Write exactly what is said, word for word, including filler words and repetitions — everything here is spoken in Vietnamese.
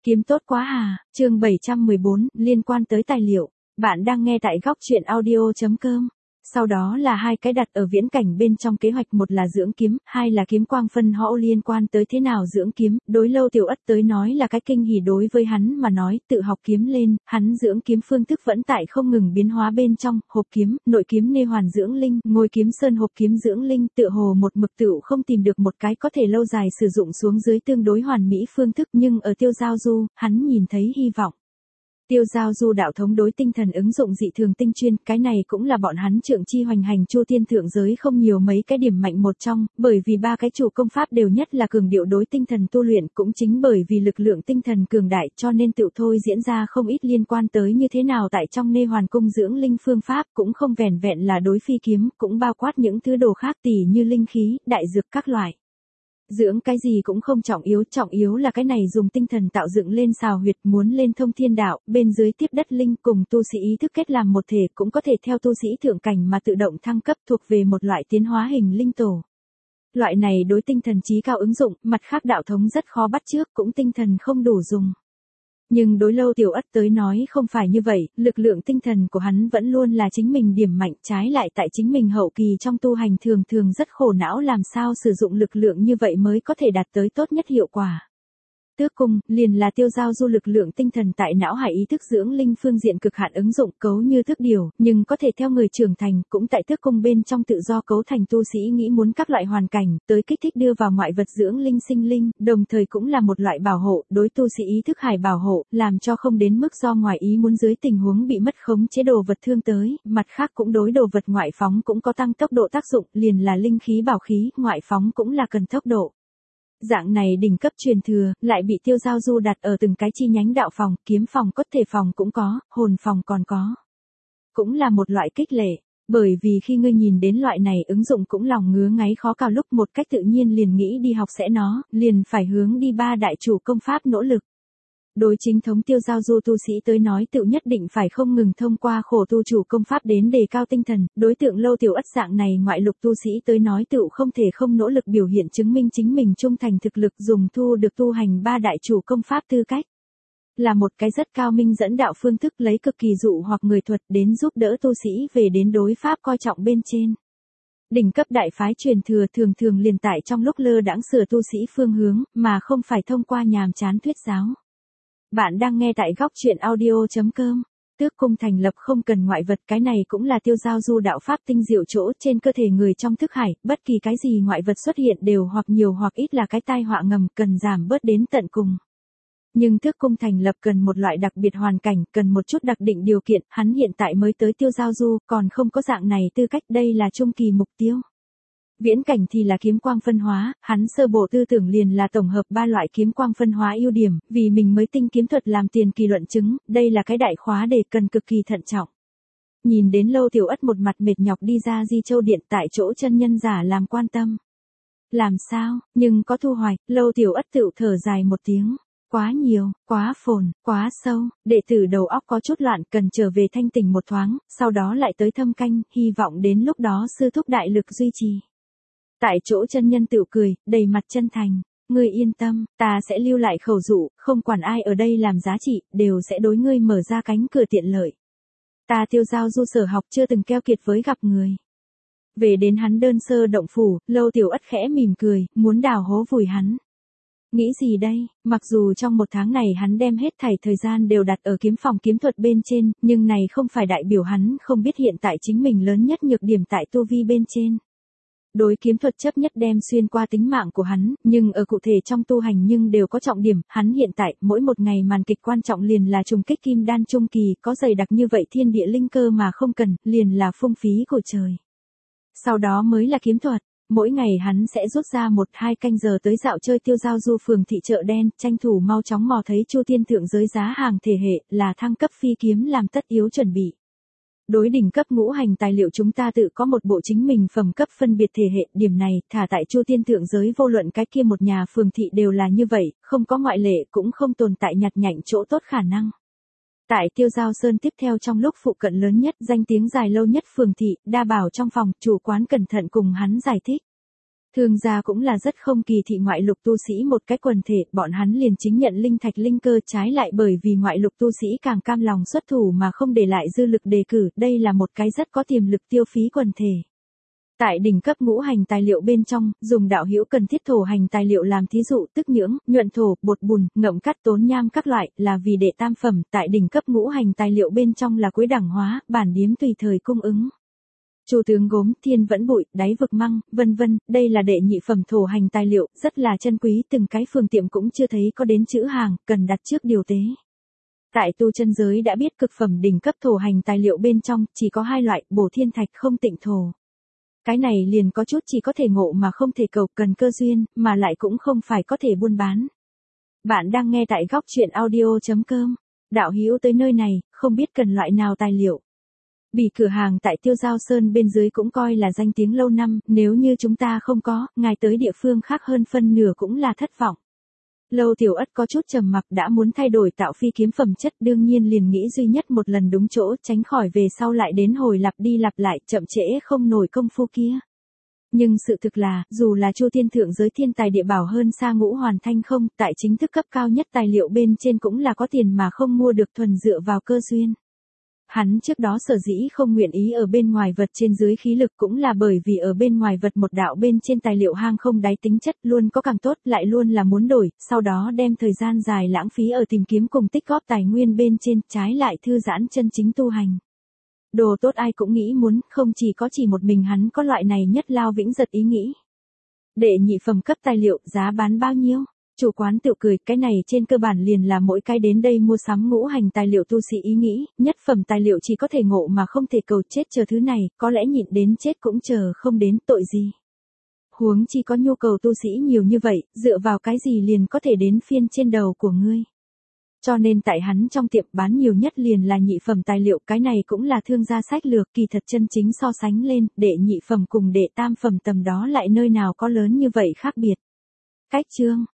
Kiếm tốt quá à, chương bảy trăm mười bốn, liên quan tới tài liệu. Bạn đang nghe tại góc truyện audio chấm com. Sau đó là hai cái đặt ở viễn cảnh bên trong kế hoạch, một là dưỡng kiếm, hai là kiếm quang phân hõ. Liên quan tới thế nào dưỡng kiếm, đối Lâu Tiểu Ất tới nói là cái kinh hỉ, đối với hắn mà nói, tự học kiếm lên, hắn dưỡng kiếm phương thức vẫn tại không ngừng biến hóa bên trong, hộp kiếm, nội kiếm nê hoàn dưỡng linh, ngôi kiếm sơn hộp kiếm dưỡng linh, tựa hồ một mực tựu không tìm được một cái có thể lâu dài sử dụng xuống dưới tương đối hoàn mỹ phương thức, nhưng ở Tiêu Giao Du, hắn nhìn thấy hy vọng. Tiêu Giao Du đạo thống đối tinh thần ứng dụng dị thường tinh chuyên, cái này cũng là bọn hắn Trượng Chi hoành hành Chu Thiên thượng giới không nhiều mấy cái điểm mạnh một trong, bởi vì ba cái chủ công pháp đều nhất là cường điệu đối tinh thần tu luyện, cũng chính bởi vì lực lượng tinh thần cường đại, cho nên tự thôi diễn ra không ít liên quan tới như thế nào tại trong nê hoàn cung dưỡng linh phương pháp, cũng không vẻn vẹn là đối phi kiếm, cũng bao quát những thứ đồ khác tỉ như linh khí, đại dược các loại. Dưỡng cái gì cũng không trọng yếu, trọng yếu là cái này dùng tinh thần tạo dựng lên xào huyệt, muốn lên thông thiên đạo, bên dưới tiếp đất linh, cùng tu sĩ ý thức kết làm một thể, cũng có thể theo tu sĩ thượng cảnh mà tự động thăng cấp, thuộc về một loại tiến hóa hình linh tổ. Loại này đối tinh thần trí cao ứng dụng, mặt khác đạo thống rất khó bắt chước, cũng tinh thần không đủ dùng. Nhưng đối Lâu Tiểu Ất tới nói không phải như vậy, lực lượng tinh thần của hắn vẫn luôn là chính mình điểm mạnh, trái lại tại chính mình hậu kỳ trong tu hành thường thường rất khổ não làm sao sử dụng lực lượng như vậy mới có thể đạt tới tốt nhất hiệu quả. Tước cung, liền là Tiêu Giao Du lực lượng tinh thần tại não hải ý thức dưỡng linh phương diện cực hạn ứng dụng, cấu như thức điều, nhưng có thể theo người trưởng thành, cũng tại tước cung bên trong tự do cấu thành tu sĩ nghĩ muốn các loại hoàn cảnh, tới kích thích đưa vào ngoại vật dưỡng linh sinh linh, đồng thời cũng là một loại bảo hộ, đối tu sĩ ý thức hải bảo hộ, làm cho không đến mức do ngoài ý muốn dưới tình huống bị mất khống chế đồ vật thương tới, mặt khác cũng đối đồ vật ngoại phóng cũng có tăng tốc độ tác dụng, liền là linh khí bảo khí, ngoại phóng cũng là cần tốc độ. Dạng này đỉnh cấp truyền thừa, lại bị Tiêu Giao Du đặt ở từng cái chi nhánh đạo phòng, kiếm phòng, cốt thể phòng cũng có, hồn phòng còn có. Cũng là một loại kích lệ, bởi vì khi ngươi nhìn đến loại này ứng dụng cũng lòng ngứa ngáy khó cao lúc một cách tự nhiên liền nghĩ đi học sẽ nó, liền phải hướng đi ba đại chủ công pháp nỗ lực. Đối chính thống Tiêu Giao Du tu sĩ tới nói tự nhất định phải không ngừng thông qua khổ tu chủ công pháp đến đề cao tinh thần, đối tượng Lâu Tiểu Ất dạng này ngoại lục tu sĩ tới nói tự không thể không nỗ lực biểu hiện chứng minh chính mình trung thành thực lực, dùng thu được tu hành ba đại chủ công pháp tư cách. Là một cái rất cao minh dẫn đạo phương thức, lấy cực kỳ dụ hoặc người thuật đến giúp đỡ tu sĩ về đến đối pháp coi trọng bên trên. Đỉnh cấp đại phái truyền thừa thường thường liền tại trong lúc lơ đãng sửa tu sĩ phương hướng, mà không phải thông qua nhàm chán thuyết giáo. Bạn đang nghe tại góc truyện audio chấm com. Tước cung thành lập không cần ngoại vật, cái này cũng là Tiêu Giao Du đạo pháp tinh diệu chỗ, trên cơ thể người trong thức hải, bất kỳ cái gì ngoại vật xuất hiện đều hoặc nhiều hoặc ít là cái tai họa ngầm, cần giảm bớt đến tận cùng. Nhưng tước cung thành lập cần một loại đặc biệt hoàn cảnh, cần một chút đặc định điều kiện, hắn hiện tại mới tới Tiêu Giao Du, còn không có dạng này tư cách, đây là trung kỳ mục tiêu. Viễn cảnh thì là kiếm quang phân hóa, hắn sơ bộ tư tưởng liền là tổng hợp ba loại kiếm quang phân hóa ưu điểm, vì mình mới tinh kiếm thuật làm tiền kỳ luận chứng, đây là cái đại khóa để cần cực kỳ thận trọng. Nhìn đến Lâu Tiểu Ất một mặt mệt nhọc đi ra Di Châu Điện tại chỗ chân nhân giả làm quan tâm. Làm sao, nhưng có thu hoạch, Lâu Tiểu Ất tự thở dài một tiếng. Quá nhiều, quá phồn, quá sâu, đệ tử đầu óc có chút loạn, cần trở về thanh tỉnh một thoáng, sau đó lại tới thâm canh, hy vọng đến lúc đó sư thúc đại lực duy trì. Tại chỗ chân nhân tự cười, đầy mặt chân thành, ngươi yên tâm, ta sẽ lưu lại khẩu dụ, không quản ai ở đây làm giá trị, đều sẽ đối ngươi mở ra cánh cửa tiện lợi. Ta Tiêu Giao Du sở học chưa từng keo kiệt với gặp người. Về đến hắn đơn sơ động phủ, Lâu Tiểu Ất khẽ mỉm cười, muốn đào hố vùi hắn. Nghĩ gì đây, mặc dù trong một tháng này hắn đem hết thảy thời gian đều đặt ở kiếm phòng kiếm thuật bên trên, nhưng này không phải đại biểu hắn không biết hiện tại chính mình lớn nhất nhược điểm tại tu vi bên trên. Đối kiếm thuật chấp nhất đem xuyên qua tính mạng của hắn, nhưng ở cụ thể trong tu hành nhưng đều có trọng điểm, hắn hiện tại, mỗi một ngày màn kịch quan trọng liền là trùng kích kim đan trung kỳ, có dày đặc như vậy thiên địa linh cơ mà không cần, liền là phung phí của trời. Sau đó mới là kiếm thuật, mỗi ngày hắn sẽ rút ra một hai canh giờ tới dạo chơi Tiêu Giao Du phường thị chợ đen, tranh thủ mau chóng mò thấy Chu Thiên thượng giới giá hàng thể hệ, là thăng cấp phi kiếm làm tất yếu chuẩn bị. Đối đỉnh cấp ngũ hành tài liệu chúng ta tự có một bộ chính mình phẩm cấp phân biệt thể hệ, điểm này, thả tại Chu Thiên thượng giới vô luận cái kia một nhà phường thị đều là như vậy, không có ngoại lệ, cũng không tồn tại nhặt nhạnh chỗ tốt khả năng. Tại Tiêu Giao Sơn tiếp theo trong lúc phụ cận lớn nhất, danh tiếng dài lâu nhất phường thị, đa bảo trong phòng, chủ quán cẩn thận cùng hắn giải thích. Thương gia cũng là rất không kỳ thị ngoại lục tu sĩ một cái quần thể, bọn hắn liền chính nhận linh thạch linh cơ, trái lại bởi vì ngoại lục tu sĩ càng cam lòng xuất thủ mà không để lại dư lực đề cử, đây là một cái rất có tiềm lực tiêu phí quần thể. Tại đỉnh cấp ngũ hành tài liệu bên trong, dùng đạo hữu cần thiết thổ hành tài liệu làm thí dụ, tức nhưỡng, nhuận thổ, bột bùn, ngậm cắt, tốn nham các loại, là vì đệ tam phẩm, tại đỉnh cấp ngũ hành tài liệu bên trong là cuối đẳng hóa, bản điếm tùy thời cung ứng. Chu tướng gốm, thiên vẫn bụi, đáy vực măng, vân vân, đây là đệ nhị phẩm thổ hành tài liệu, rất là chân quý, từng cái phường tiệm cũng chưa thấy có đến chữ hàng, cần đặt trước điều tế. Tại tu chân giới đã biết cực phẩm đỉnh cấp thổ hành tài liệu bên trong, chỉ có hai loại, bổ thiên thạch không tịnh thổ. Cái này liền có chút chỉ có thể ngộ mà không thể cầu, cần cơ duyên, mà lại cũng không phải có thể buôn bán. Bạn đang nghe tại góc chuyện audio chấm com. Đạo hữu tới nơi này, không biết cần loại nào tài liệu. Bì cửa hàng tại Tiêu Giao Sơn bên dưới cũng coi là danh tiếng lâu năm, nếu như chúng ta không có, ngài tới địa phương khác hơn phân nửa cũng là thất vọng. Lâu Tiểu Ất có chút trầm mặc, đã muốn thay đổi tạo phi kiếm phẩm chất, đương nhiên liền nghĩ duy nhất một lần đúng chỗ, tránh khỏi về sau lại đến hồi lặp đi lặp lại, chậm trễ không nổi công phu kia. Nhưng sự thực là, dù là Chu Thiên thượng giới thiên tài địa bảo hơn xa Ngũ Hoàn Thanh không, tại chính thức cấp cao nhất tài liệu bên trên cũng là có tiền mà không mua được, thuần dựa vào cơ duyên. Hắn trước đó sở dĩ không nguyện ý ở bên ngoài vật trên dưới khí lực cũng là bởi vì ở bên ngoài vật một đạo bên trên tài liệu hang không đáy tính chất luôn có càng tốt, lại luôn là muốn đổi, sau đó đem thời gian dài lãng phí ở tìm kiếm cùng tích góp tài nguyên bên trên, trái lại thư giãn chân chính tu hành. Đồ tốt ai cũng nghĩ muốn, không chỉ có chỉ một mình hắn có loại này nhất lao vĩnh giật ý nghĩ. Đệ nhị phẩm cấp tài liệu, giá bán bao nhiêu? Chủ quán tự cười, cái này trên cơ bản liền là mỗi cái đến đây mua sắm ngũ hành tài liệu tu sĩ ý nghĩ, nhất phẩm tài liệu chỉ có thể ngộ mà không thể cầu, chết chờ thứ này, có lẽ nhịn đến chết cũng chờ không đến, tội gì. Huống chi có nhu cầu tu sĩ nhiều như vậy, dựa vào cái gì liền có thể đến phiên trên đầu của ngươi. Cho nên tại hắn trong tiệm bán nhiều nhất liền là nhị phẩm tài liệu, cái này cũng là thương gia sách lược, kỳ thật chân chính so sánh lên, đệ nhị phẩm cùng đệ tam phẩm tầm đó lại nơi nào có lớn như vậy khác biệt. Cách chương